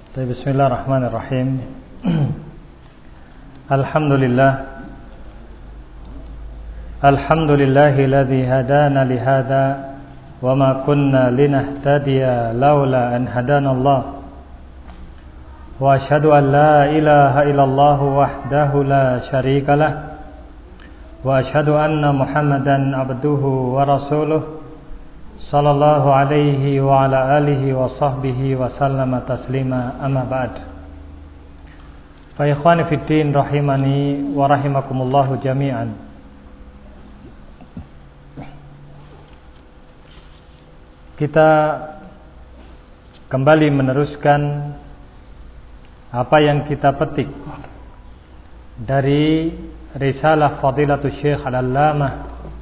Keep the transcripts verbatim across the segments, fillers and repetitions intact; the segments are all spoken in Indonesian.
Bismillahirrahmanirrahim. Alhamdulillah. Alhamdulillahilladzi hadana lihada wa ma kunna linahtadiya laula an hadanallah. Wa asyhadu an la ilaha illallah wahdahu la syarikalah. Wa asyhadu anna Muhammadan abduhu wa rasuluh. Sallallahu alaihi wa ala alihi wa sahbihi wa sallama taslima, amma ba'd. Fa ikhwani fid din rahimani wa rahimakumullahu jami'an. Kita kembali meneruskan apa yang kita petik dari risalah Fadilatul Syekh Al-Allamah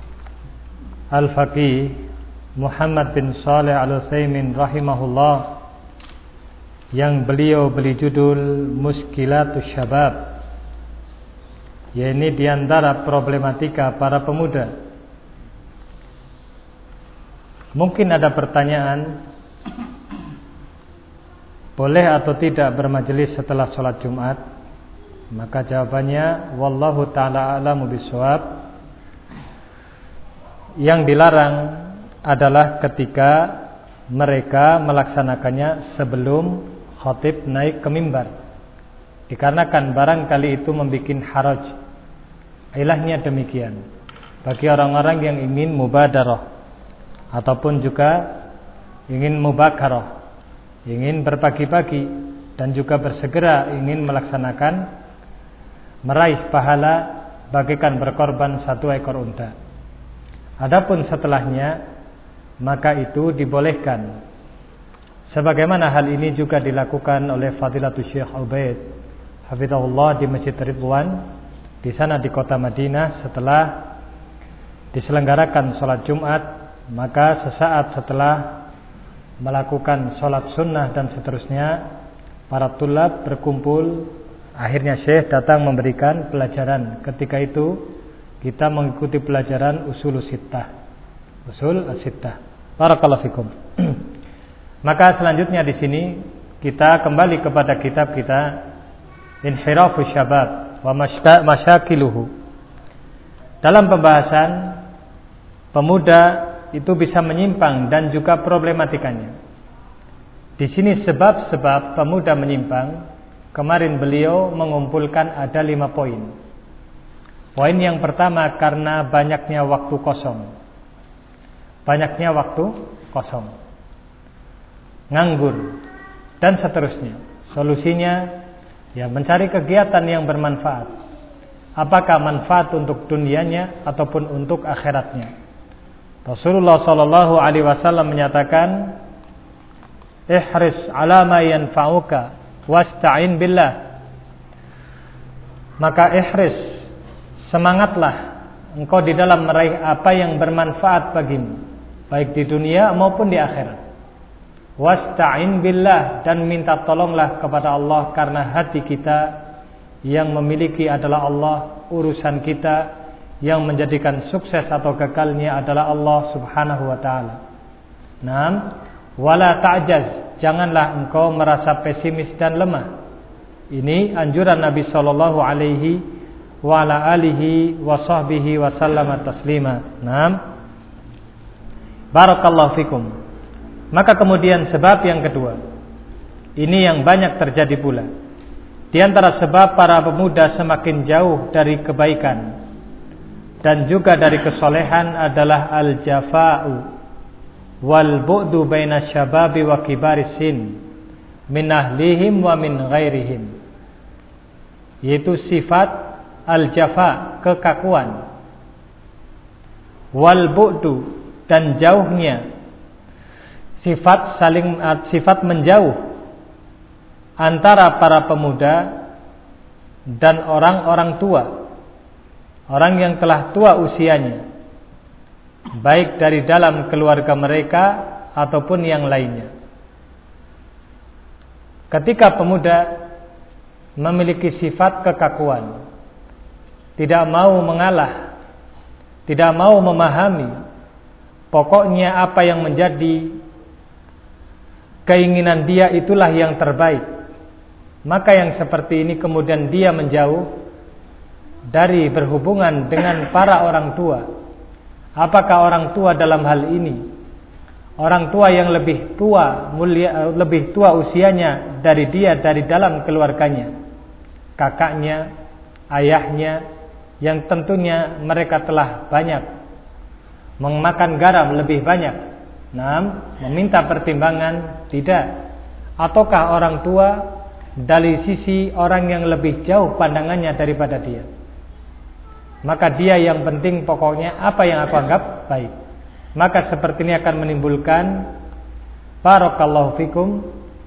Al-Faqih Muhammad bin Shalih Al-Utsaimin rahimahullah, yang beliau beri judul Muskilatus Syabab, yakni diantara problematika para pemuda. Mungkin ada pertanyaan, boleh atau tidak bermajelis setelah sholat Jumat? Maka jawabannya wallahu ta'ala a'lamu bishawab. Yang dilarang adalah ketika mereka melaksanakannya sebelum khatib naik ke mimbar, dikarenakan barangkali itu membuat haraj. Ilahnya demikian bagi orang-orang yang ingin mubadarah ataupun juga ingin mubakarah, ingin berpagi-pagi dan juga bersegera ingin melaksanakan meraih pahala bagaikan berkorban satu ekor unta. Adapun setelahnya maka itu dibolehkan, sebagaimana hal ini juga dilakukan oleh Fadilatul Syekh Ubaid hafizahullah di Masjid Ridwan di sana di kota Madinah. Setelah diselenggarakan sholat Jumat, maka sesaat setelah melakukan sholat sunnah dan seterusnya, para tulab berkumpul. Akhirnya Syekh datang memberikan pelajaran. Ketika itu kita mengikuti pelajaran usul sittah, usul sittah. Barakallahu fikum. Maka selanjutnya di sini kita kembali kepada kitab kita Inhirafus Syabab wa Masyakiluhu. Dalam pembahasan pemuda itu bisa menyimpang dan juga problematikanya. Di sini sebab-sebab pemuda menyimpang, kemarin beliau mengumpulkan ada lima poin. Poin yang pertama, karena banyaknya waktu kosong. Banyaknya waktu kosong, nganggur, dan seterusnya. Solusinya ya mencari kegiatan yang bermanfaat. Apakah manfaat untuk dunianya ataupun untuk akhiratnya. Rasulullah sallallahu alaihi wasallam menyatakan, ihris ala ma yanfa'uka wasta'in billah. Maka ihris, semangatlah engkau di dalam meraih apa yang bermanfaat bagimu, baik di dunia maupun di akhirat. Wasta'in billah, dan minta tolonglah kepada Allah, karena hati kita yang memiliki adalah Allah, urusan kita yang menjadikan sukses atau gagalnya adalah Allah subhanahu wa ta'ala. Naam, wala ta'jaz, janganlah engkau merasa pesimis dan lemah. Ini anjuran Nabi sallallahu alaihi wa ala alihi wa sahbihi wa sallama taslima. Naam, barakallahu fikum. Maka kemudian sebab yang kedua, ini yang banyak terjadi pula. Di antara sebab para pemuda semakin jauh dari kebaikan dan juga dari kesolehan adalah al-jafa'u wal bu'du baina syababi wa kibaris sin min ahlihim wa min ghairihim. Yaitu sifat al-jafa, kekakuan, wal bu'du, dan jauhnya, sifat saling sifat menjauh antara para pemuda dan orang-orang tua, orang yang telah tua usianya, baik dari dalam keluarga mereka ataupun yang lainnya. Ketika pemuda memiliki sifat kekakuan, tidak mau mengalah, tidak mau memahami, pokoknya apa yang menjadi keinginan dia itulah yang terbaik, maka yang seperti ini kemudian dia menjauh dari berhubungan dengan para orang tua. Apakah orang tua dalam hal ini orang tua yang lebih tua mulia, lebih tua usianya dari dia dari dalam keluarganya, kakaknya, ayahnya, yang tentunya mereka telah banyak memakan garam lebih banyak, nah, meminta pertimbangan tidak. Ataukah orang tua dari sisi orang yang lebih jauh pandangannya daripada dia, maka dia yang penting pokoknya apa yang aku anggap baik. Maka seperti ini akan menimbulkan barakallahu fikum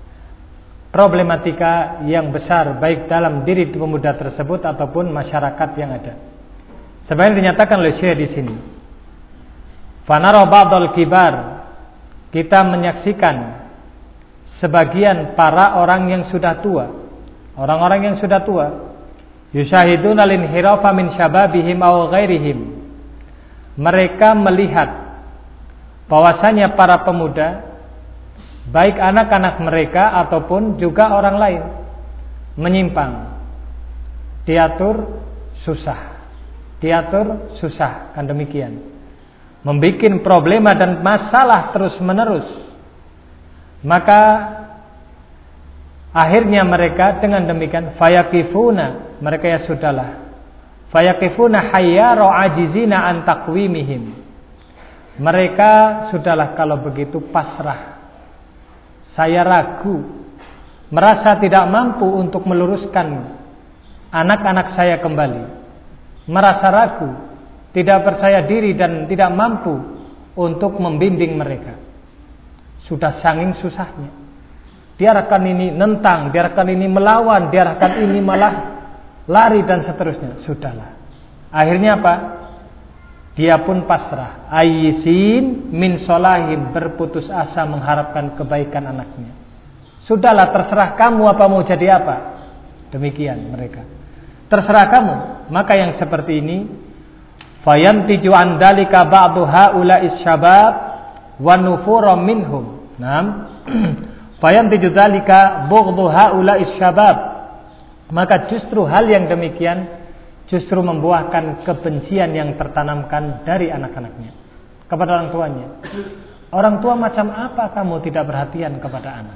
problematika yang besar baik dalam diri pemuda tersebut ataupun masyarakat yang ada. Sebenarnya dinyatakan oleh Syekh di sini. Fanara ba'dal kibar, kita menyaksikan sebagian para orang yang sudah tua, orang-orang yang sudah tua, yusyahiduna al-inhirafa min syababihim aw ghairihim. Mereka melihat bahwasanya para pemuda, baik anak-anak mereka ataupun juga orang lain, menyimpang. Diatur susah, diatur susah, kan demikian. Membikin problema dan masalah terus menerus. Maka akhirnya mereka dengan demikian fayaqifuna, mereka ya sudahlah, fayaqifuna hayyara ajizina an taqwimihim. Mereka sudahlah kalau begitu pasrah. Saya ragu, merasa tidak mampu untuk meluruskan anak-anak saya kembali. Merasa ragu, tidak percaya diri dan tidak mampu untuk membimbing mereka. Sudah saking susahnya. Diarahkan ini nentang, diarahkan ini melawan, diarahkan ini malah lari dan seterusnya. Sudahlah. Akhirnya apa? Dia pun pasrah. Ayyisin min solahim, berputus asa mengharapkan kebaikan anaknya. Sudahlah, terserah kamu apa mau jadi apa. Demikian mereka. Terserah kamu. Maka yang seperti ini, fayantiju an dalika ba'du haula'is syabab wa nufura minhum. Naam. Fayantiju dalika bughdhu haula'is syabab. Maka justru hal yang demikian justru membuahkan kebencian yang tertanamkan dari anak-anaknya kepada orang tuanya. Orang tua macam apa kamu tidak perhatian kepada anak?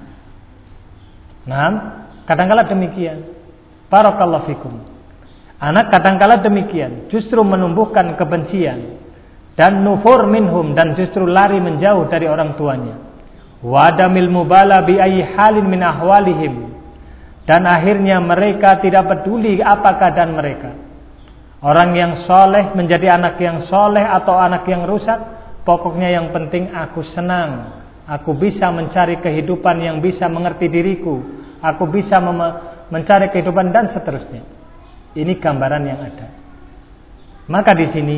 Nah, kadang-kala demikian. Barakallahu fikum. Anak kadang-kala demikian, justru menumbuhkan kebencian dan nufur minhum, dan justru lari menjauh dari orang tuanya. Wa adamil mubala bi ayyi halin min ahwalihim, dan akhirnya mereka tidak peduli apa keadaan mereka. Orang yang soleh menjadi anak yang soleh atau anak yang rusak, pokoknya yang penting aku senang, aku bisa mencari kehidupan yang bisa mengerti diriku, aku bisa mem- mencari kehidupan dan seterusnya. Ini gambaran yang ada. Maka di sini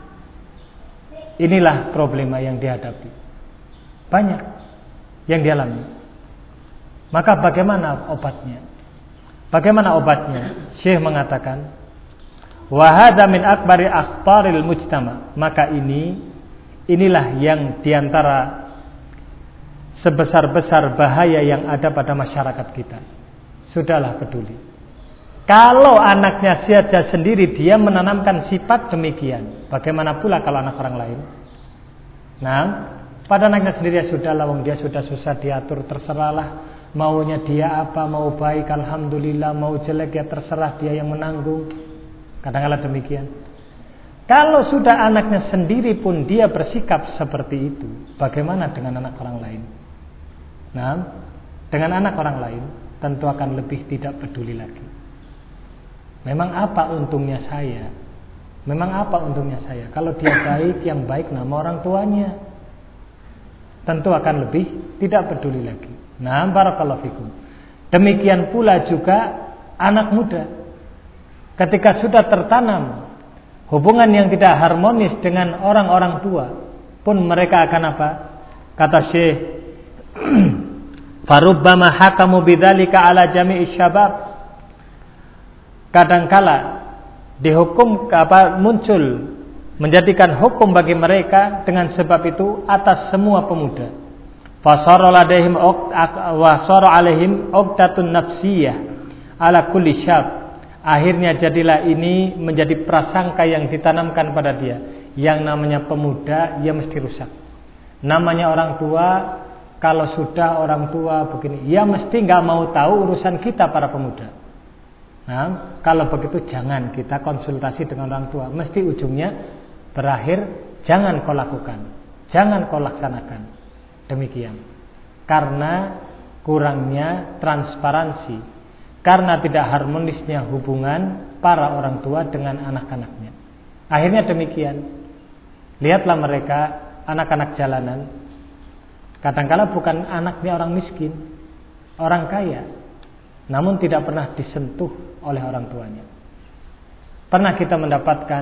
inilah problema yang dihadapi. Banyak yang dialami. Maka bagaimana obatnya? Bagaimana obatnya? Syekh mengatakan, wa hadza min akbari akhtaril mujtama. Maka ini inilah yang diantara sebesar-besar bahaya yang ada pada masyarakat kita. Sudahlah peduli. Kalau anaknya saja sendiri dia menanamkan sifat demikian, bagaimana pula kalau anak orang lain? Nah, pada anaknya sendiri ya sudahlah, wong dia sudah susah diatur, terserahlah maunya dia apa, mau baik alhamdulillah, mau jelek ya terserah dia yang menanggung. Kadang-kadang demikian. Kalau sudah anaknya sendiri pun dia bersikap seperti itu, bagaimana dengan anak orang lain? Nah, dengan anak orang lain tentu akan lebih tidak peduli lagi. Memang apa untungnya saya? Memang apa untungnya saya? Kalau dia baik, yang baik nama orang tuanya. Tentu akan lebih tidak peduli lagi. Nah, barakallahu fikum. Demikian pula juga anak muda. Ketika sudah tertanam hubungan yang tidak harmonis dengan orang-orang tua, pun mereka akan apa? Kata Syekh, farubbama hakamu bidzalika ala jami'i syabab. Kadangkala dihukum apa muncul menjadikan hukum bagi mereka dengan sebab itu atas semua pemuda. Fasara ladaihim wa sara alaihim uqdatun nafsiyah, ala kulli syab. Akhirnya jadilah ini menjadi prasangka yang ditanamkan pada dia. Yang namanya pemuda, ia mesti rusak. Namanya orang tua, kalau sudah orang tua begini, ia mesti nggak mau tahu urusan kita para pemuda. Nah, kalau begitu jangan kita konsultasi dengan orang tua. Mesti ujungnya berakhir, jangan kau lakukan, jangan kau laksanakan. Demikian. Karena kurangnya transparansi. Karena tidak harmonisnya hubungan para orang tua dengan anak-anaknya. Akhirnya demikian. Lihatlah mereka, anak-anak jalanan. Kadang-kala bukan anaknya orang miskin, orang kaya, namun tidak pernah disentuh oleh orang tuanya. Pernah kita mendapatkan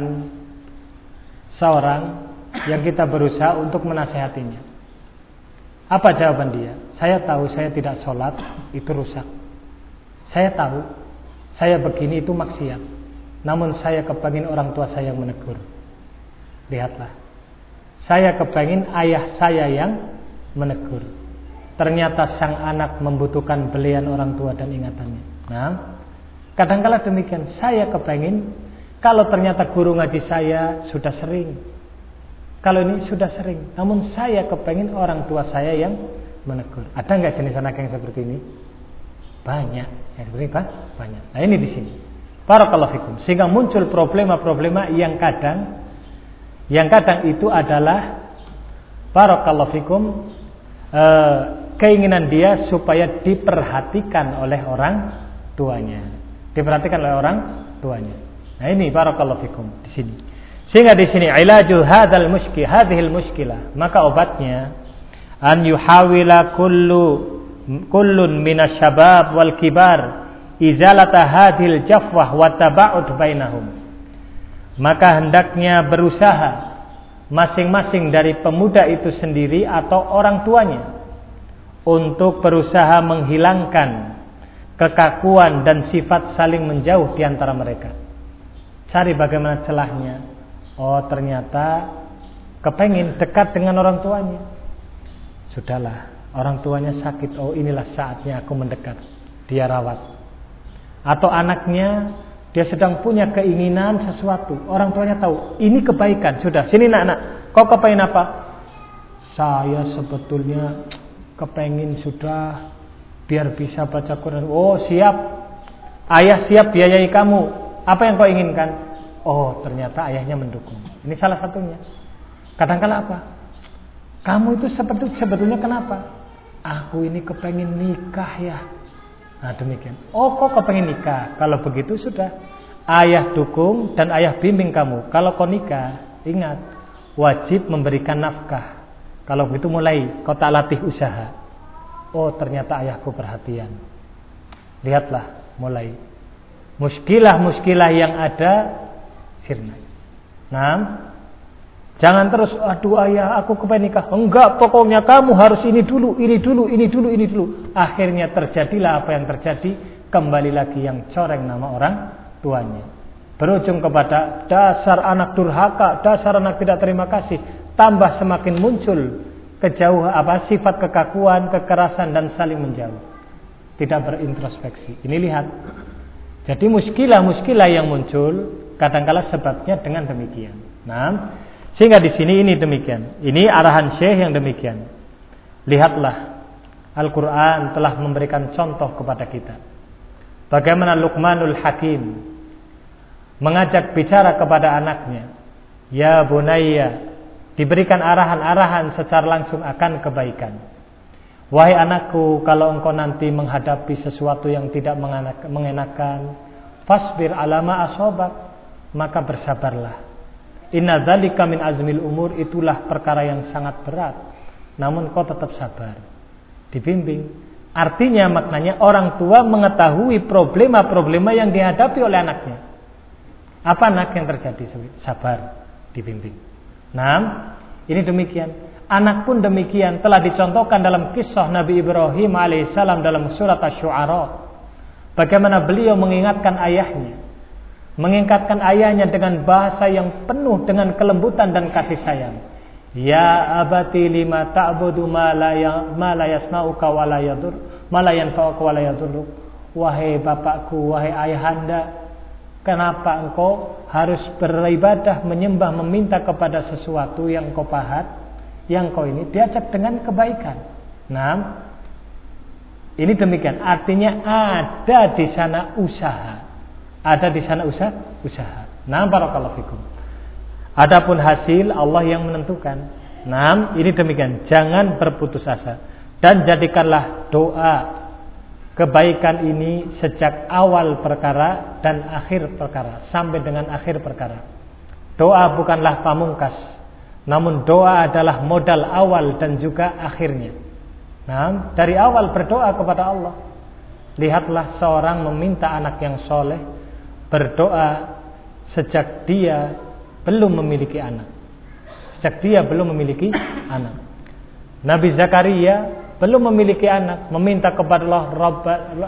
seorang yang kita berusaha untuk menasehatinya. Apa jawaban dia? Saya tahu saya tidak sholat, itu rusak. Saya tahu saya begini itu maksiat, namun saya kepengin orang tua saya yang menegur. Lihatlah, saya kepengin ayah saya yang menegur. Ternyata sang anak membutuhkan belian orang tua dan ingatannya. Nah, kadang-kala demikian. Saya kepengin kalau ternyata guru ngaji saya sudah sering, kalau ini sudah sering, namun saya kepengin orang tua saya yang menegur. Ada nggak jenis anak yang seperti ini? Banyak, ya seperti apa? Banyak. Nah ini di sini. Barakallahu fikum. Sehingga muncul problema-problema yang kadang, yang kadang itu adalah barakallahu fikum, eh, keinginan dia supaya diperhatikan oleh orang tuanya, diperhatikan oleh orang tuanya. Nah ini barakallahu fikum di sini. Sehingga di sini ilaju hadzal mushkil, hadhil mushkilah, maka obatnya an yuhawila kullu kullun minasyabab wal kibar izalata hadhil jafwah wa taba'ud bainahum. Maka hendaknya berusaha masing-masing dari pemuda itu sendiri atau orang tuanya untuk berusaha menghilangkan kekakuan dan sifat saling menjauh di antara mereka. Cari bagaimana celahnya. Oh ternyata kepengin dekat dengan orang tuanya. Sudahlah, orang tuanya sakit, oh inilah saatnya aku mendekat, dia rawat. Atau anaknya, dia sedang punya keinginan sesuatu, orang tuanya tahu, ini kebaikan, sudah, sini nak, nak, kau kepengin apa? Saya sebetulnya kepengin sudah, biar bisa baca Quran. Oh siap, ayah siap biayai kamu, apa yang kau inginkan? Oh ternyata ayahnya mendukung, ini salah satunya. Kadang-kala apa? Kamu itu seperti sebetulnya kenapa? Aku ini kepengin nikah ya. Nah demikian. Oh kok kepengin nikah? Kalau begitu sudah, ayah dukung dan ayah bimbing kamu. Kalau kau nikah, ingat wajib memberikan nafkah. Kalau begitu mulai kau tak latih usaha. Oh ternyata ayahku perhatian. Lihatlah mulai muskilah-muskilah yang ada sirna. Nah, jangan terus, aduh ayah aku kepengen nikah. Enggak, pokoknya kamu harus ini dulu, ini dulu, ini dulu, ini dulu. Akhirnya terjadilah apa yang terjadi. Kembali lagi yang coreng nama orang tuanya. Berujung kepada dasar anak durhaka, dasar anak tidak terima kasih. Tambah semakin muncul kejauh apa sifat kekakuan, kekerasan dan saling menjauh. Tidak berintrospeksi. Ini lihat. Jadi muskilah-muskilah yang muncul kadangkala sebabnya dengan demikian. Nah, sehingga di sini ini demikian. Ini arahan Syekh yang demikian. Lihatlah, Al-Quran telah memberikan contoh kepada kita. Bagaimana Luqmanul Hakim mengajak bicara kepada anaknya. Ya bunayya, diberikan arahan-arahan secara langsung akan kebaikan. Wahai anakku, kalau engkau nanti menghadapi sesuatu yang tidak mengenakan, fasbir alama asobak, maka bersabarlah. Inna dzalika min azmil umur, itulah perkara yang sangat berat. Namun kau tetap sabar. Dibimbing. Artinya maknanya orang tua mengetahui problema-problema yang dihadapi oleh anaknya. Apa anak yang terjadi? Sabar. Dibimbing. Nah, ini demikian. Anak pun demikian. Telah dicontohkan dalam kisah Nabi Ibrahim alaihissalam dalam surat Asy-Syu'ara. Bagaimana beliau mengingatkan ayahnya. Mengingatkan ayahnya dengan bahasa yang penuh dengan kelembutan dan kasih sayang. Ya abati lima ta'budu ma la yasma'uka wa la yadur, ma la yanfa'uka wa la yadurruk. wahai bapakku, wahai ayahanda, kenapa engkau harus beribadah, menyembah, meminta kepada sesuatu yang kau pahat, yang kau ini? Diajak dengan kebaikan. Nah, ini demikian. Artinya ada di sana usaha. Ada di sana usaha, usaha. Nah, barakallahu fikum. Adapun hasil Allah yang menentukan. Nah, ini demikian. Jangan berputus asa dan jadikanlah doa kebaikan ini sejak awal perkara dan akhir perkara, sampai dengan akhir perkara. Doa bukanlah pamungkas, namun doa adalah modal awal dan juga akhirnya. Nah, dari awal berdoa kepada Allah. Lihatlah seorang meminta anak yang soleh, berdoa sejak dia belum memiliki anak. Sejak dia belum memiliki anak. Nabi Zakaria belum memiliki anak, meminta kepada Allah, Rabb,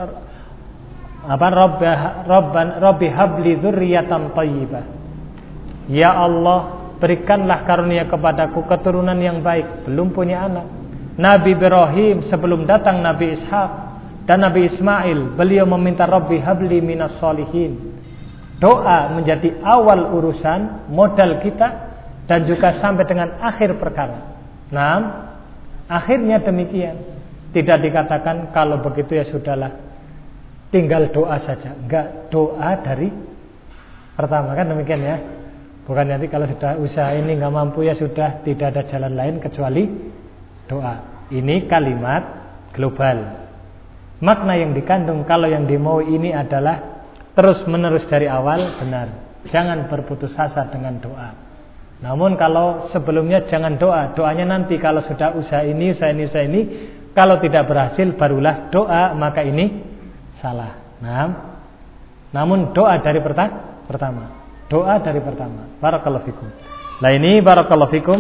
apa Rabb, Rabban, Rabbi habli dzurriyyatan thayyibah. Ya Allah, berikanlah karunia kepadaku keturunan yang baik. Belum punya anak. Nabi Ibrahim sebelum datang Nabi Ishak dan Nabi Ismail, beliau meminta Rabbi habli minas sholihin. Doa menjadi awal urusan, modal kita, dan juga sampai dengan akhir perkara. Nah, akhirnya demikian. Tidak dikatakan kalau begitu ya sudahlah, tinggal doa saja. Enggak, doa dari pertama, kan demikian ya. Bukan nanti kalau sudah usaha ini enggak mampu ya sudah, tidak ada jalan lain kecuali doa. Ini kalimat global. Makna yang dikandung kalau yang dimau ini adalah terus menerus dari awal, benar. Jangan berputus asa dengan doa. Namun kalau sebelumnya jangan doa. Doanya nanti kalau sudah usaha ini, usaha ini, usaha ini, kalau tidak berhasil barulah doa, maka ini salah. Nah, namun doa dari pertama. Doa dari pertama. Barakallahu fikum. Nah ini barakallahu fikum,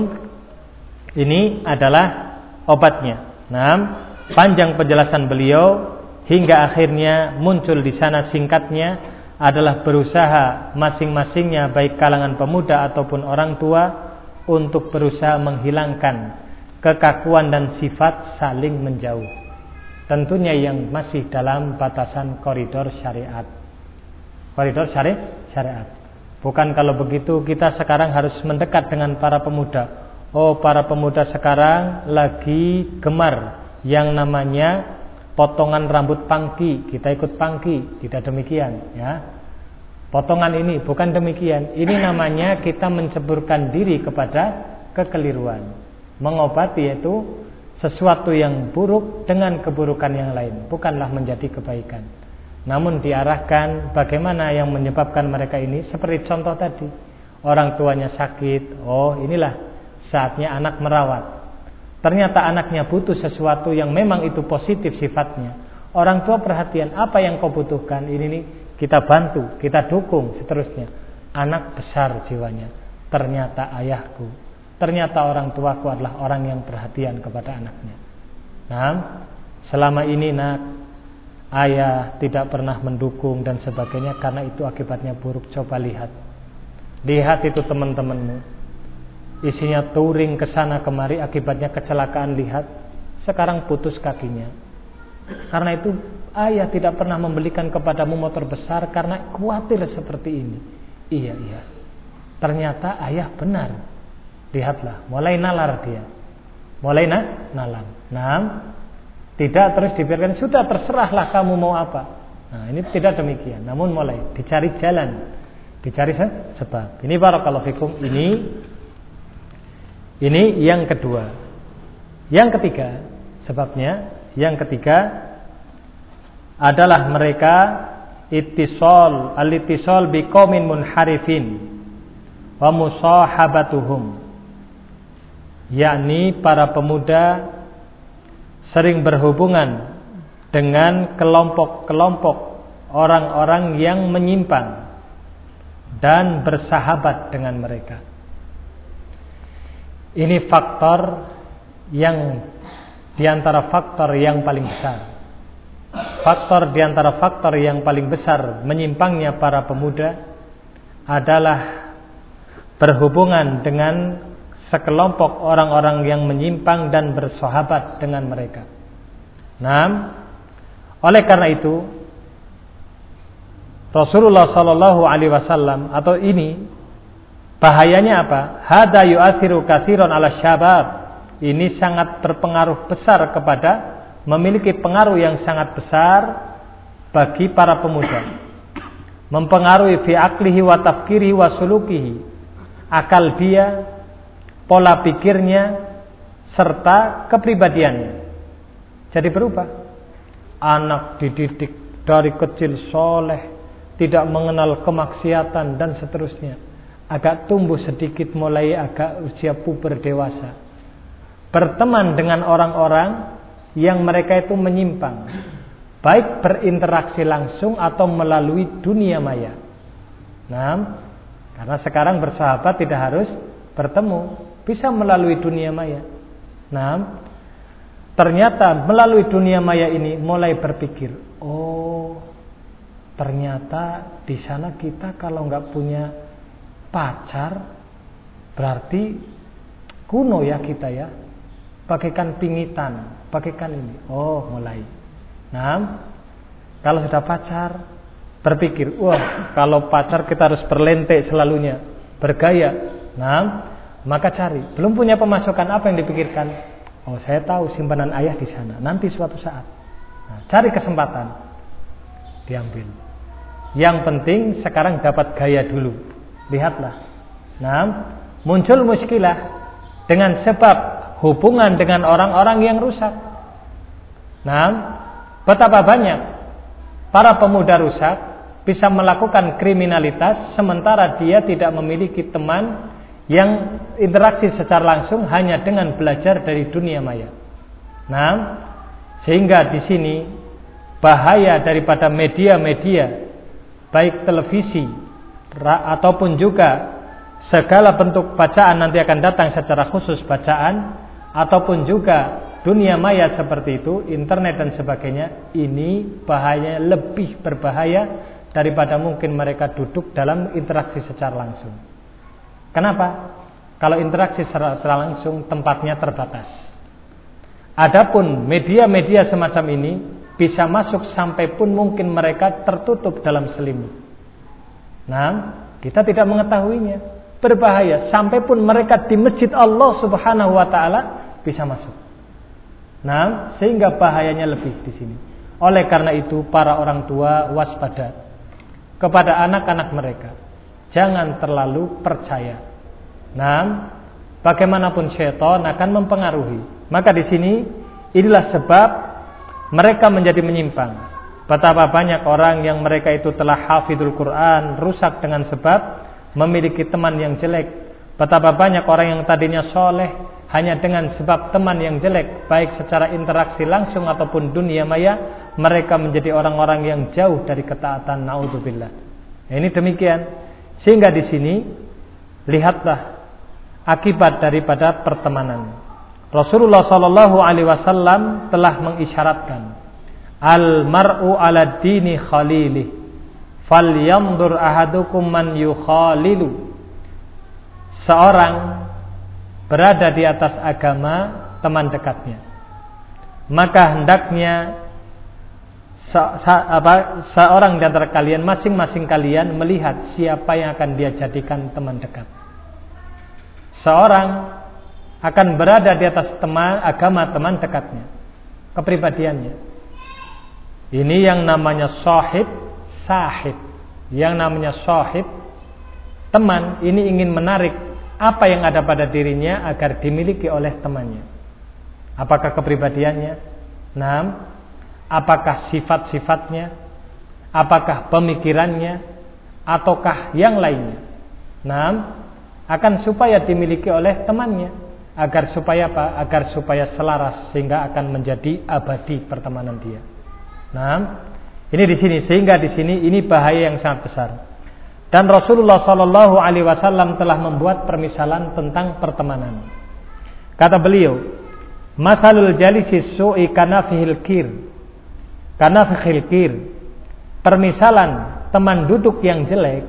ini adalah obatnya. Nah, panjang penjelasan beliau hingga akhirnya muncul di sana singkatnya adalah berusaha masing-masingnya baik kalangan pemuda ataupun orang tua untuk berusaha menghilangkan kekakuan dan sifat saling menjauh. Tentunya yang masih dalam batasan koridor syariat. Koridor syari syariat. Bukan kalau begitu kita sekarang harus mendekat dengan para pemuda. Oh, para pemuda sekarang lagi gemar yang namanya potongan rambut pangki, kita ikut pangki. Tidak demikian ya. Potongan ini bukan demikian. Ini namanya kita menceburkan diri kepada kekeliruan. Mengobati yaitu sesuatu yang buruk dengan keburukan yang lain, bukanlah menjadi kebaikan. Namun diarahkan bagaimana yang menyebabkan mereka ini. Seperti contoh tadi, orang tuanya sakit. Oh, inilah saatnya anak merawat. Ternyata anaknya butuh sesuatu yang memang itu positif sifatnya. Orang tua perhatian, apa yang kau butuhkan, ini nih kita bantu, kita dukung, seterusnya. Anak besar jiwanya. Ternyata ayahku, ternyata orang tuaku adalah orang yang perhatian kepada anaknya. Nah, selama ini nak, ayah tidak pernah mendukung dan sebagainya, karena itu akibatnya buruk. Coba lihat, lihat itu teman-temanmu, isinya touring ke sana kemari, akibatnya kecelakaan. Lihat, sekarang putus kakinya. Karena itu ayah tidak pernah membelikan kepadamu motor besar karena khawatir seperti ini. Iya, iya. Ternyata ayah benar. Lihatlah, mulai nalar dia. Mulai na, nalar. Nah, tidak terus dibiarkan, sudah terserahlah kamu mau apa. Nah, ini tidak demikian. Namun mulai dicari jalan, dicari sebab. Ini barakallahu fikum. Ini Ini yang kedua. Yang ketiga, sebabnya yang ketiga adalah mereka ittisal, al-ittisal biqaumin munharifin wa musahabatuhum. Yakni para pemuda sering berhubungan dengan kelompok-kelompok orang-orang yang menyimpang dan bersahabat dengan mereka. Ini faktor yang diantara faktor yang paling besar. Faktor diantara faktor yang paling besar menyimpangnya para pemuda adalah berhubungan dengan sekelompok orang-orang yang menyimpang dan bersahabat dengan mereka. Nah, oleh karena itu Rasulullah Shallallahu Alaihi Wasallam, atau ini bahayanya apa? Hada yu'athiru katsiran ala syabab. Ini sangat berpengaruh besar kepada, memiliki pengaruh yang sangat besar bagi para pemuda. Mempengaruhi fi aqlihi wa tafkirihi wa sulukihi, akal dia, pola pikirnya, serta kepribadiannya. Jadi berubah. Anak dididik dari kecil soleh, tidak mengenal kemaksiatan dan seterusnya. Agak tumbuh sedikit mulai agak usia puber dewasa. Berteman dengan orang-orang yang mereka itu menyimpang, baik berinteraksi langsung atau melalui dunia maya. Nah, karena sekarang bersahabat tidak harus bertemu, bisa melalui dunia maya. Nah, ternyata melalui dunia maya ini mulai berpikir, oh, ternyata di sana kita kalau nggak punya pacar berarti kuno ya kita ya, bagaikan pingitan, bagaikan ini. Oh, mulai. Nah, kalau sudah pacar berpikir, wah, kalau pacar kita harus berlentek selalunya, bergaya. Nah, maka cari. Belum punya pemasukan, apa yang dipikirkan? Oh, saya tahu simpanan ayah di sana. Nanti suatu saat. Nah, cari kesempatan, diambil. Yang penting sekarang dapat gaya dulu. Lihatlah. Nah, muncul muskilah dengan sebab hubungan dengan orang-orang yang rusak. Nah, betapa banyak para pemuda rusak bisa melakukan kriminalitas sementara dia tidak memiliki teman yang interaksi secara langsung, hanya dengan belajar dari dunia maya. Nah, sehingga di sini bahaya daripada media-media, baik televisi ataupun juga segala bentuk bacaan nanti akan datang secara khusus bacaan, ataupun juga dunia maya seperti itu, internet dan sebagainya. Ini bahaya, lebih berbahaya daripada mungkin mereka duduk dalam interaksi secara langsung. Kenapa? Kalau interaksi secara langsung tempatnya terbatas. Adapun media-media semacam ini bisa masuk sampai pun mungkin mereka tertutup dalam selimut. Nah, kita tidak mengetahuinya. Berbahaya sampai pun mereka di masjid Allah Subhanahu wa taala bisa masuk. Nah, sehingga bahayanya lebih di sini. Oleh karena itu para orang tua waspada kepada anak-anak mereka. Jangan terlalu percaya. Nah, bagaimanapun syaitan akan mempengaruhi. Maka di sini inilah sebab mereka menjadi menyimpang. Betapa banyak orang yang mereka itu telah hafidul Quran rusak dengan sebab memiliki teman yang jelek. Betapa banyak orang yang tadinya soleh hanya dengan sebab teman yang jelek, baik secara interaksi langsung ataupun dunia maya, mereka menjadi orang-orang yang jauh dari ketaatan. Naudzubillah. Ini demikian. Sehingga di sini lihatlah akibat daripada pertemanan. Rasulullah Shallallahu Alaihi Wasallam telah mengisyaratkan, al mar'u ala dini khalilih, fal yandur ahadukum man yukhalilu. Seorang berada di atas agama teman dekatnya, maka hendaknya se se- apa, seorang di antara kalian, masing-masing kalian melihat siapa yang akan dia jadikan teman dekat. Seorang akan berada di atas teman agama teman dekatnya, kepribadiannya. Ini yang namanya sahib, sahib. Yang namanya sahib, teman, ini ingin menarik apa yang ada pada dirinya agar dimiliki oleh temannya. Apakah kepribadiannya? Nah, apakah sifat-sifatnya? Apakah pemikirannya? Ataukah yang lainnya? Nah, akan supaya dimiliki oleh temannya, agar supaya apa? Agar supaya selaras, sehingga akan menjadi abadi pertemanan dia. Nah, ini di sini, sehingga di sini ini bahaya yang sangat besar. Dan Rasulullah Shallallahu Alaihi Wasallam telah membuat permisalan tentang pertemanan. Kata beliau, masalul jalisi su'i kanafihil kir, kanafihil kir. Permisalan teman duduk yang jelek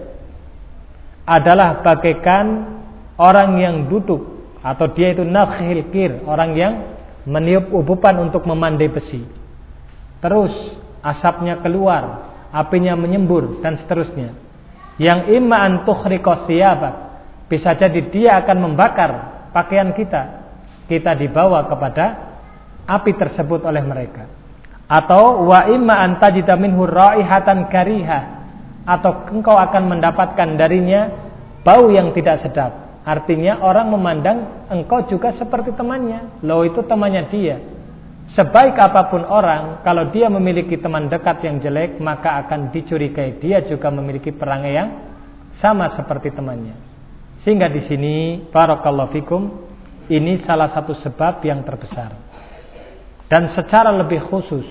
adalah bagaikan orang yang duduk, atau dia itu nafkhil kir, orang yang meniup ubupan untuk memandai besi. Terus asapnya keluar, apinya menyembur dan seterusnya. Yang imma an tukhriqa siyabak, bisa jadi dia akan membakar pakaian kita. Kita dibawa kepada api tersebut oleh mereka. Atau wa imma an tajida minhu raihatan karihah, atau engkau akan mendapatkan darinya bau yang tidak sedap. Artinya orang memandang engkau juga seperti temannya. Loh, itu temannya dia. Sebaik apapun orang, kalau dia memiliki teman dekat yang jelek, maka akan dicurigai dia juga memiliki perangai yang sama seperti temannya. Sehingga di sini, barakallahu fikum, ini salah satu sebab yang terbesar. Dan secara lebih khusus,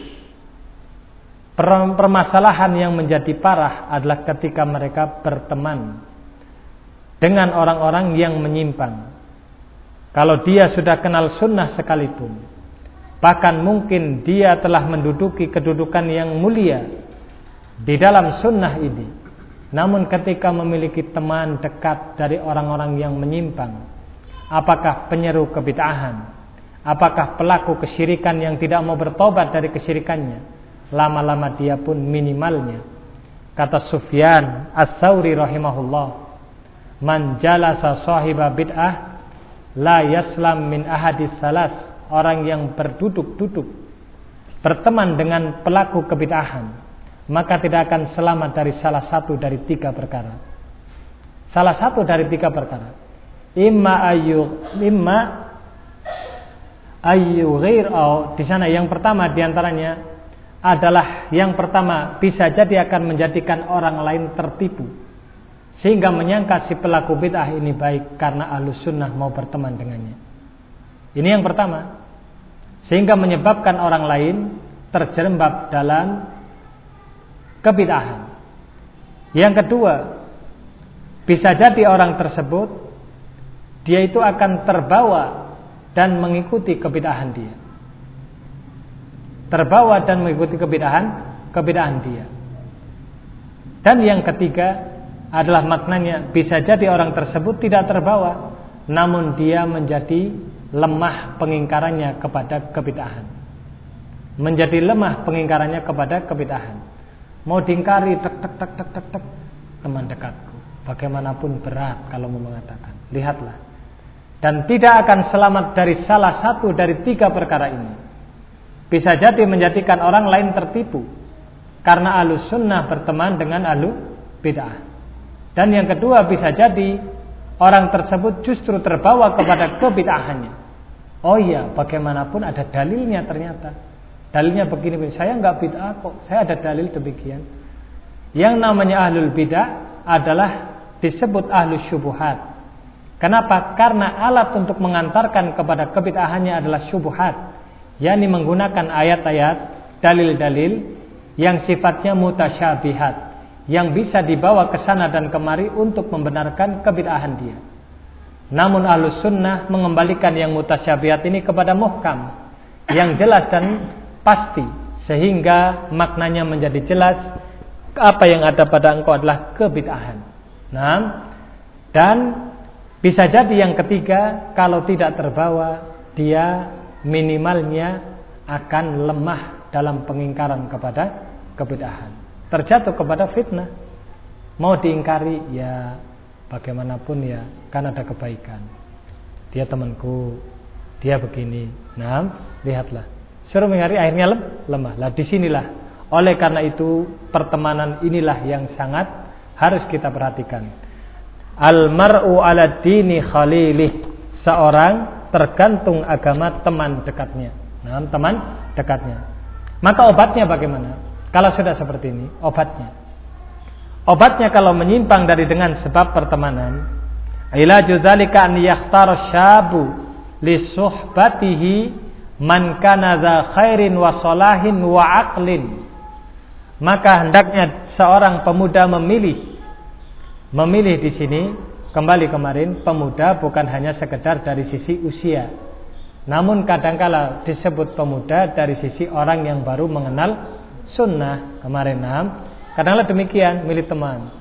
permasalahan yang menjadi parah adalah ketika mereka berteman dengan orang-orang yang menyimpang. Kalau dia sudah kenal sunnah sekalipun, bahkan mungkin dia telah menduduki kedudukan yang mulia di dalam sunnah ini, namun ketika memiliki teman dekat dari orang-orang yang menyimpang, apakah penyeru kebid'ahan, apakah pelaku kesyirikan yang tidak mau bertobat dari kesyirikannya, lama-lama dia pun minimalnya, kata Sufyan Ats-Tsauri rahimahullah, man jalasa sahiba bid'ah la yaslam min ahadis salas. Orang yang berduduk-duduk berteman dengan pelaku kebid'ahan, maka tidak akan selamat dari salah satu dari tiga perkara. Salah satu dari tiga perkara. Imma ayu imma ayu ghair, di sana yang pertama diantaranya adalah yang pertama bisa jadi akan menjadikan orang lain tertipu sehingga menyangka si pelaku bid'ah ini baik karena ahlus sunnah mau berteman dengannya. Ini yang pertama, sehingga menyebabkan orang lain terjerembab dalam kebid'ahan. Yang kedua, bisa jadi orang tersebut dia itu akan terbawa dan mengikuti kebid'ahan dia. Terbawa dan mengikuti kebid'ahan kebid'ahan dia. Dan yang ketiga adalah maknanya bisa jadi orang tersebut tidak terbawa, namun dia menjadi lemah pengingkarannya kepada kebid'ahan. Menjadi lemah pengingkarannya kepada kebid'ahan. Mau diingkari, tek tek tek tek tek tek, teman dekatku. Bagaimanapun berat kalau mau mengatakan. Lihatlah. Dan tidak akan selamat dari salah satu dari tiga perkara ini. Bisa jadi menjadikan orang lain tertipu karena ahlus sunnah berteman dengan ahlu bid'ah. Dan yang kedua, bisa jadi orang tersebut justru terbawa kepada kebid'ahannya. Oh iya, bagaimanapun ada dalilnya ternyata. Dalilnya begini, saya enggak bid'ah kok, saya ada dalil demikian. Yang namanya ahlul bid'ah adalah disebut ahlus syubuhat. Kenapa? Karena alat untuk mengantarkan kepada kebid'ahannya adalah syubuhat, yakni menggunakan ayat-ayat, dalil-dalil yang sifatnya mutasyabihat, yang bisa dibawa ke sana dan kemari untuk membenarkan kebid'ahan dia. Namun ahlus sunnah mengembalikan yang mutasyabihat ini kepada muhkam, yang jelas dan pasti, sehingga maknanya menjadi jelas apa yang ada pada engkau adalah kebid'ahan. Nah, dan bisa jadi yang ketiga, kalau tidak terbawa, dia minimalnya akan lemah dalam pengingkaran kepada kebid'ahan, terjatuh kepada fitnah. Mau diingkari, ya bagaimanapun ya, kan ada kebaikan. Dia temanku, dia begini. Nah, lihatlah. Suruh mengingkari, akhirnya lem, lemah. Lah disinilah. Oleh karena itu, pertemanan inilah yang sangat harus kita perhatikan. Al-mar'u ala dini khalilih. Seorang tergantung agama teman dekatnya. Nah, teman dekatnya. Maka obatnya bagaimana? Kalau sudah seperti ini, obatnya. Obatnya kalau menyimpang dari dengan sebab pertemanan, ilaju dzalika an yakhtara syabu li suhbatihi man kana dza khairin wa salahin wa aqlin. Maka hendaknya seorang pemuda memilih memilih di sini, kembali kemarin, pemuda bukan hanya sekedar dari sisi usia, namun kadangkala disebut pemuda dari sisi orang yang baru mengenal sunnah. Kemarin nam kadang-kadang demikian, milih teman.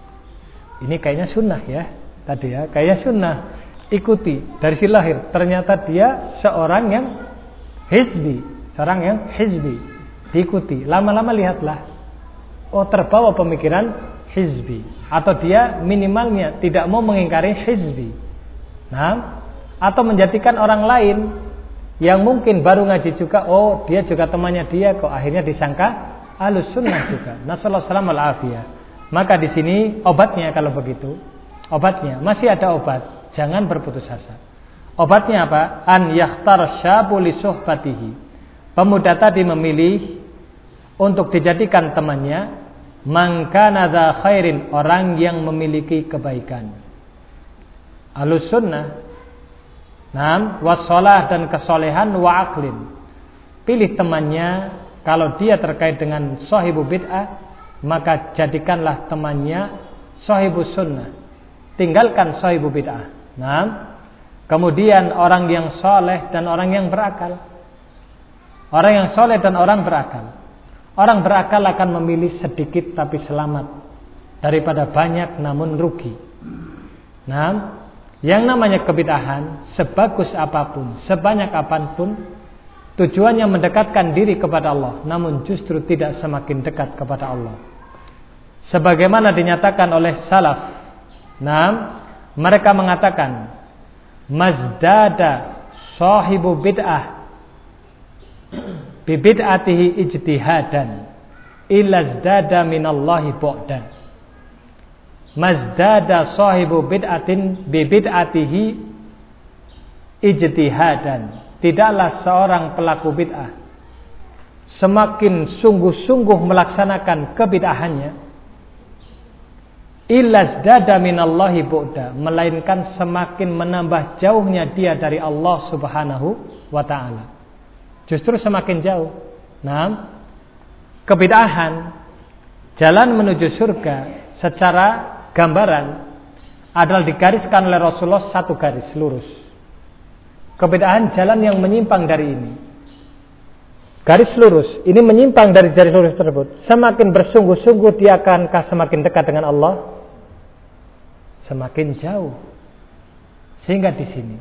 Ini kayaknya sunnah ya, tadi ya, kayaknya sunnah. Ikuti dari si lahir. Ternyata dia seorang yang hizbi, seorang yang hizbi. Diikuti. Lama-lama lihatlah, oh terbawa pemikiran hizbi, atau dia minimalnya tidak mau mengingkari hizbi. Nah, atau menjadikan orang lain yang mungkin baru ngaji juga, oh dia juga temannya dia kok, akhirnya disangka ahlus sunnah juga. Nasallahu alaihi wasallam. Maka di sini obatnya kalau begitu, obatnya masih ada obat, jangan berputus asa. Obatnya apa? An yakhtar syabu li suhbatihi. Pemuda tadi memilih untuk dijadikan temannya man kana dza khairin, orang yang memiliki kebaikan. Ahlus sunnah, nam wassalah, dan kesolehan, wa aqlin. Pilih temannya kalau dia terkait dengan sahibu bid'ah, maka jadikanlah temannya sahibu sunnah. Tinggalkan sahibu bid'ah. Nah, kemudian orang yang soleh dan orang yang berakal. Orang yang soleh dan orang berakal. Orang berakal akan memilih sedikit tapi selamat daripada banyak namun rugi. Nah, yang namanya kebid'ahan, sebagus apapun, sebanyak apapun, tujuannya mendekatkan diri kepada Allah, namun justru tidak semakin dekat kepada Allah. Sebagaimana dinyatakan oleh salaf, nah, mereka mengatakan, mazdada sahibu bid'ah bibid'atihi ijtihadan ilazdada minallahi bu'dan. Mazdada sahibu bid'atin bibid'atihi ijtihadan. Tidaklah seorang pelaku bid'ah semakin sungguh-sungguh melaksanakan kebid'ahannya, ilazdada minallahi bu'da, melainkan semakin menambah jauhnya dia dari Allah Subhanahu wa ta'ala. Justru semakin jauh. Nah, kebid'ahan, jalan menuju surga secara gambaran adalah digariskan oleh Rasulullah satu garis lurus. Kebid'ahan jalan yang menyimpang dari ini. Garis lurus, ini menyimpang dari garis lurus tersebut. Semakin bersungguh-sungguh dia akankah semakin dekat dengan Allah? Semakin jauh. Sehingga di sini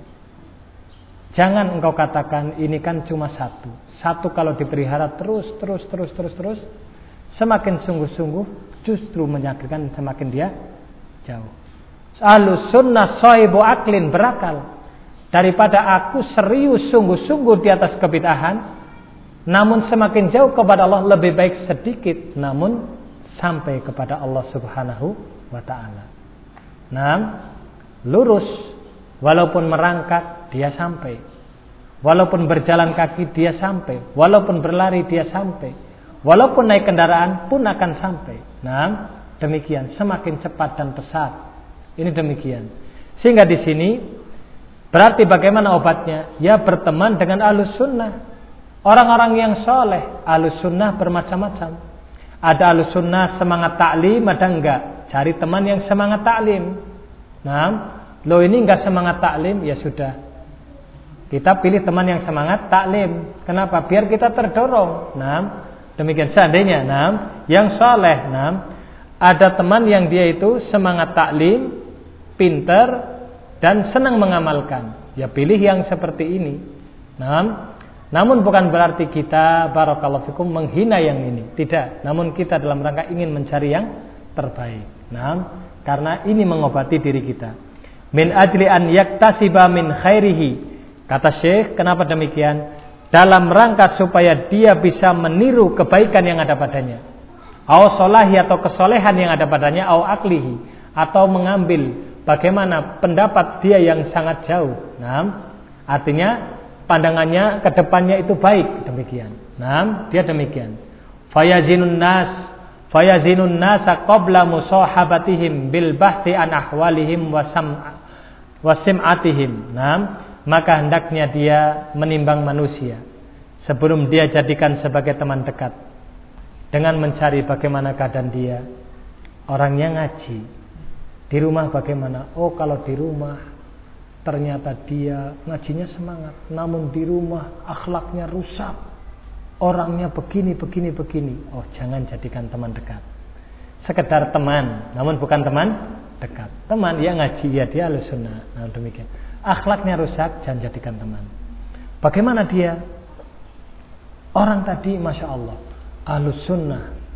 jangan engkau katakan ini kan cuma satu. Satu kalau dipelihara terus, terus, terus, terus, terus, semakin sungguh-sungguh justru menyakitkan, semakin dia jauh. Ahlus sunnah sahibu aklin, berakal. Daripada aku serius sungguh-sungguh di atas kebid'ahan, namun semakin jauh kepada Allah, lebih baik sedikit namun sampai kepada Allah Subhanahu wa ta'ala. Nah, lurus, walaupun merangkak dia sampai, walaupun berjalan kaki dia sampai, walaupun berlari dia sampai, walaupun naik kendaraan pun akan sampai. Nah, demikian, semakin cepat dan pesat. Ini demikian. Sehingga di sini berarti bagaimana obatnya? Ya berteman dengan ahlus sunnah, orang-orang yang soleh. Ahlus sunnah bermacam-macam. Ada ahlus sunnah semangat taklim, ada enggak. Cari teman yang semangat taklim. Nah, lo ini enggak semangat taklim, ya sudah, kita pilih teman yang semangat taklim. Kenapa? Biar kita terdorong. Nah, demikian. Seandainya, nah, yang soleh, nah, ada teman yang dia itu semangat taklim, pinter, dan senang mengamalkan, ya pilih yang seperti ini. Nah, namun bukan berarti kita barakallahu fikum menghina yang ini, tidak. Namun kita dalam rangka ingin mencari yang terbaik. Nah, karena ini mengobati diri kita. Min ajli an yaktasiba min khairihi. Kata Syekh, kenapa demikian? Dalam rangka supaya dia bisa meniru kebaikan yang ada padanya. Au solahi, atau kesolehan yang ada padanya, au aklihi, atau mengambil bagaimana pendapat dia yang sangat jauh. Nah, artinya pandangannya ke depannya itu baik, demikian. Nah, dia demikian. Fayazinun nas, fayazinun nasa qabla musahabatihim bil bahthi an ahwalihim wasam wasim'atihim. Nah, maka hendaknya dia menimbang manusia sebelum dia jadikan sebagai teman dekat, dengan mencari bagaimana keadaan dia. Orangnya ngaji, di rumah bagaimana? Oh, kalau di rumah ternyata dia ngajinya semangat, namun di rumah akhlaknya rusak, orangnya begini, begini, begini. Oh, jangan jadikan teman dekat. Sekedar teman, namun bukan teman dekat. Teman, ya ngaji, ya dia ahlus sunnah. Nah, demikian. Akhlaknya rusak, jangan jadikan teman. Bagaimana dia? Orang tadi, masya Allah, ahlus sunnah,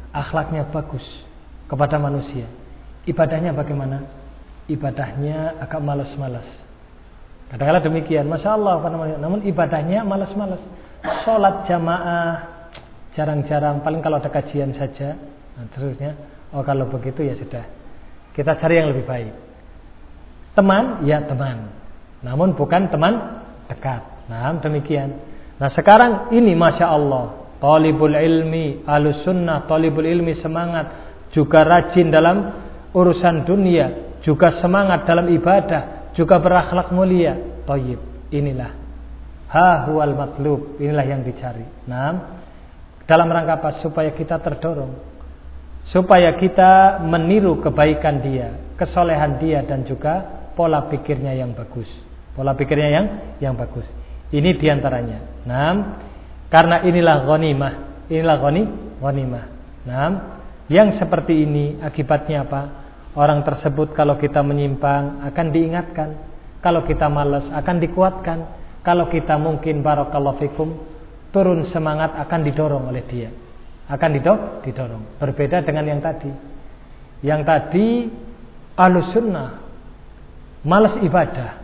akhlaknya bagus kepada manusia. Ibadahnya bagaimana? Ibadahnya agak malas-malas. Kadang-kadang demikian, Masya Allah, namun ibadahnya malas-malas. Sholat jamaah jarang-jarang, paling kalau ada kajian saja. Nah, terusnya, oh kalau begitu ya sudah, kita cari yang lebih baik. Teman, ya teman, namun bukan teman dekat. Nah demikian. Nah sekarang ini Masya Allah, talibul ilmi, ahlus sunnah, talibul ilmi semangat, juga rajin dalam urusan dunia, juga semangat dalam ibadah, juga berakhlak mulia. Thayyib, inilah ha huwal matlub, inilah yang dicari. Nah, dalam rangka apa? Supaya kita terdorong, supaya kita meniru kebaikan dia, kesolehan dia, dan juga pola pikirnya yang bagus. Pola pikirnya yang yang bagus. Ini diantaranya. Nah, karena inilah ghanimah, inilah ghani, ghanimah. Nah, yang seperti ini akibatnya apa? Orang tersebut kalau kita menyimpang akan diingatkan, kalau kita malas akan dikuatkan, kalau kita mungkin barakallahu fikum turun semangat akan didorong oleh dia, akan didorong, didorong. Berbeda dengan yang tadi. Yang tadi ahlus sunnah malas ibadah,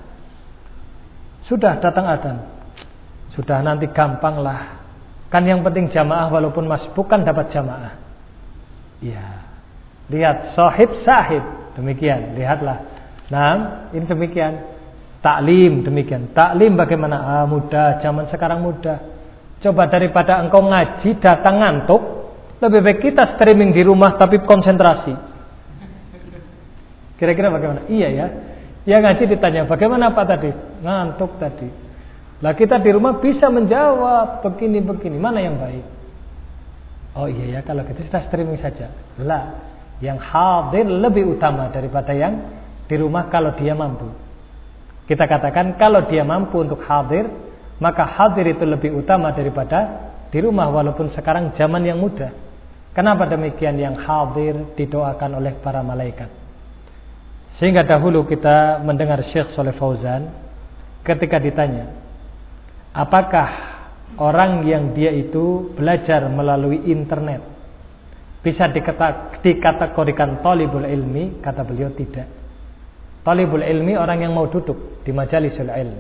sudah datang adzan, sudah nanti gampang lah, kan yang penting jamaah walaupun mas bukan dapat jamaah. Ya, lihat sahib sahib demikian, lihatlah. Nah ini demikian, taklim demikian, taklim bagaimana? Ah, mudah, zaman sekarang mudah. Coba daripada engkau ngaji datang ngantuk, lebih baik kita streaming di rumah tapi konsentrasi. Kira-kira bagaimana? Iya ya. Ya ngaji ditanya, bagaimana Pak tadi? Ngantuk tadi. Lah kita di rumah bisa menjawab begini-begini, mana yang baik? Oh iya ya, kalau gitu kita streaming saja. Lah, yang hadir lebih utama daripada yang di rumah kalau dia mampu. Kita katakan kalau dia mampu untuk hadir, maka hadir itu lebih utama daripada di rumah walaupun sekarang zaman yang mudah. Kenapa demikian? Yang hadir didoakan oleh para malaikat. Sehingga dahulu kita mendengar Syekh Shalih Fauzan ketika ditanya, apakah orang yang dia itu belajar melalui internet bisa dikategorikan talibul ilmi? Kata beliau tidak. Talibul ilmi orang yang mau duduk di majalisul ilm,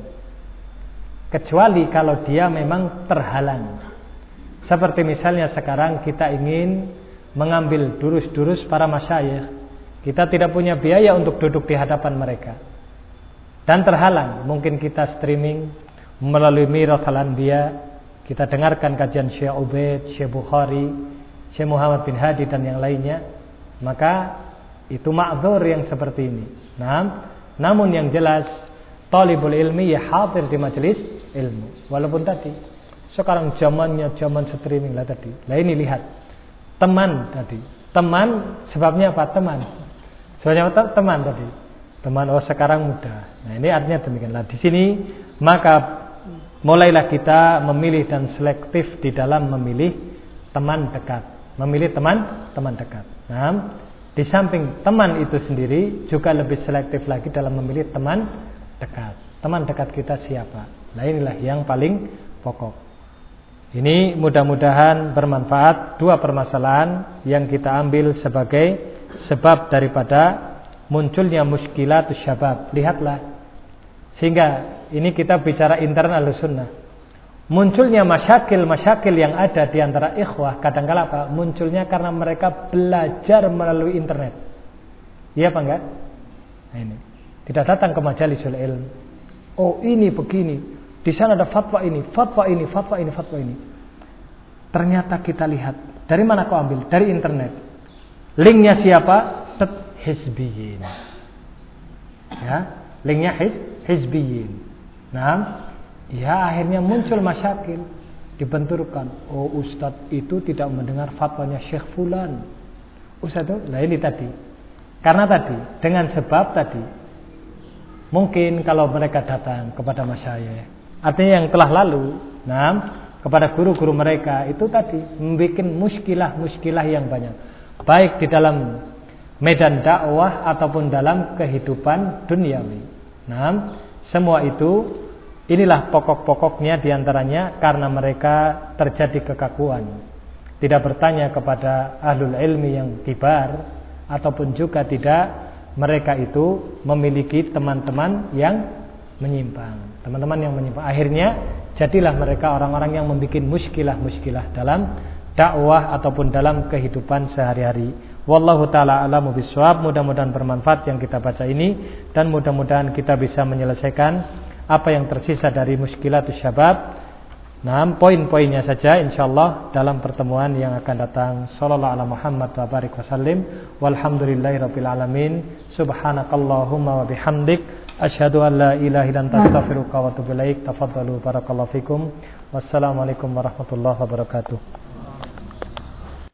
kecuali kalau dia memang terhalang. Seperti misalnya sekarang kita ingin mengambil durus-durus para masyayikh, kita tidak punya biaya untuk duduk di hadapan mereka dan terhalang. Mungkin kita streaming melalui Mirathal Anbiya, kita dengarkan kajian Syekh Ubaid, Syekh Bukhari, Syekh Muhammad bin Hadi dan yang lainnya, maka itu ma'dzur yang seperti ini. Nah, namun yang jelas talibul ilmi ya hadir di majelis ilmu. Walaupun tadi sekarang zamannya zaman streaming lah tadi. Lah ini lihat teman tadi. Teman sebabnya apa? Teman. Sebabnya apa? Teman tadi. Teman oh sekarang mudah. Nah ini artinya demikian. Lah di sini maka mulailah kita memilih dan selektif di dalam memilih teman dekat. Memilih teman teman dekat. Nah, di samping teman itu sendiri juga lebih selektif lagi dalam memilih teman dekat. Teman dekat kita siapa? Nah inilah yang paling pokok. Ini mudah-mudahan bermanfaat dua permasalahan yang kita ambil sebagai sebab daripada munculnya muskilatus syabab. Lihatlah, sehingga ini kita bicara internal Ahlussunnah. Munculnya masyakil-masyakil yang ada di antara ikhwah kadang-kala apa? Munculnya karena mereka belajar melalui internet. Iya apa enggak? Nah ini. Tidak datang ke majalisul ilm. Oh ini begini, di sana ada fatwa ini, fatwa ini, fatwa ini, fatwa ini. Ternyata kita lihat, dari mana kau ambil? Dari internet. Linknya siapa? Tet hizbiyin. Ya, linknya hiz hizbiyin. Nah, ya akhirnya muncul masyakil, dibenturkan. Oh Ustadz itu tidak mendengar fatwanya Syekh Fulan. Ustadz itu, nah ini tadi. Karena tadi, dengan sebab tadi, mungkin kalau mereka datang kepada masyayikh, artinya yang telah lalu, nah, kepada guru-guru mereka itu tadi membuat muskilah-muskilah yang banyak, baik di dalam medan dakwah ataupun dalam kehidupan duniawi. Nah, semua itu inilah pokok-pokoknya diantaranya karena mereka terjadi kekakuan, tidak bertanya kepada ahlul ilmi yang kibar, ataupun juga tidak mereka itu memiliki teman-teman yang menyimpang, teman-teman yang menyimpang. Akhirnya jadilah mereka orang-orang yang membuat muskilah-muskilah dalam dakwah ataupun dalam kehidupan sehari-hari. Wallahu ta'ala a'lamu bishawab. Mudah-mudahan bermanfaat yang kita baca ini, dan mudah-mudahan kita bisa menyelesaikan apa yang tersisa dari muskilatus syabab. Nah, poin-poinnya saja insyaallah dalam pertemuan yang akan datang. Shallallahu ala Muhammad wa barik wasallim. Walhamdulillahirabbil alamin. Subhanakallahumma wa bihamdik asyhadu an la ilaha illa anta astaghfiruka wa atubu ilaik. Tafadhalu barakallahu fikum. Wassalamualaikum warahmatullahi wabarakatuh.